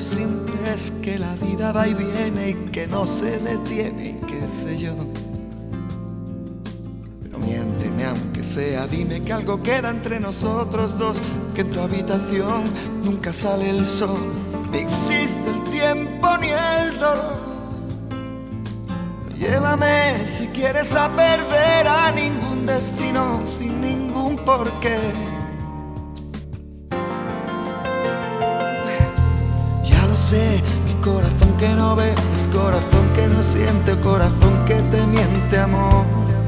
simple es que la vida va y viene y que no se detiene y qué sé yo. Pero miénteme aunque sea, dime que algo queda entre nosotros dos, que en tu habitación nunca sale el sol, ni existe el tiempo ni el dolor. Llévame si quieres a perder a ningún destino sin ningún porqué. Ya lo sé, mi corazón que no ve es corazón que no siente, corazón que te miente, amor.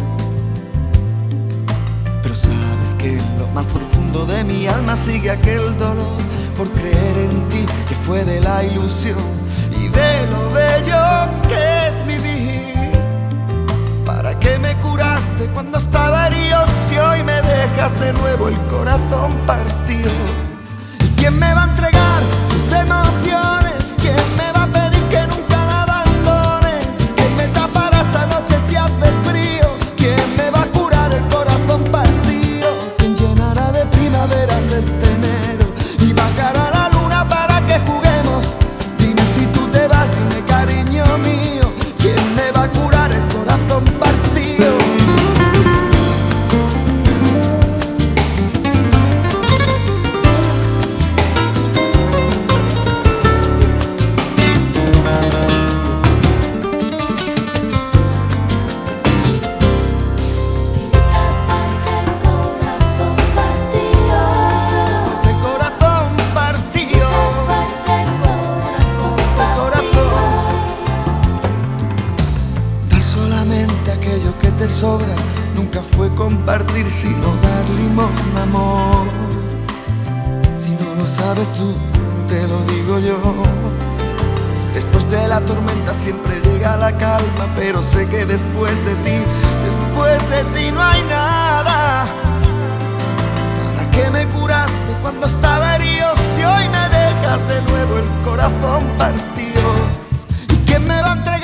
Pero sabes que en lo más profundo de mi alma sigue aquel dolor por creer en ti, que fue de la ilusión y de lo bello que es vivir. ¿Para qué me curaste cuando estaba herido si hoy me dejas de nuevo el corazón partido? ¿Y quién me va a entregar sus emociones? ¿Quién me va a pedir que nunca la abandone? ¿Quién me tapará esta noche si hace frío? ¿Quién me va a curar el corazón partido? ¿Quién llenará de primaveras este enero y bajará la luna para que juguemos? Dime si tú te vas, dime cariño mío, ¿quién me va a curar el corazón partido? Aquello que te sobra nunca fue compartir, sino dar limosna, amor. Si no lo sabes tú, te lo digo yo. Después de la tormenta siempre llega la calma, pero sé que después de ti no hay nada. ¿Para qué me curaste cuando estaba herido si hoy me dejas de nuevo el corazón partido? ¿Y quién me va a entregar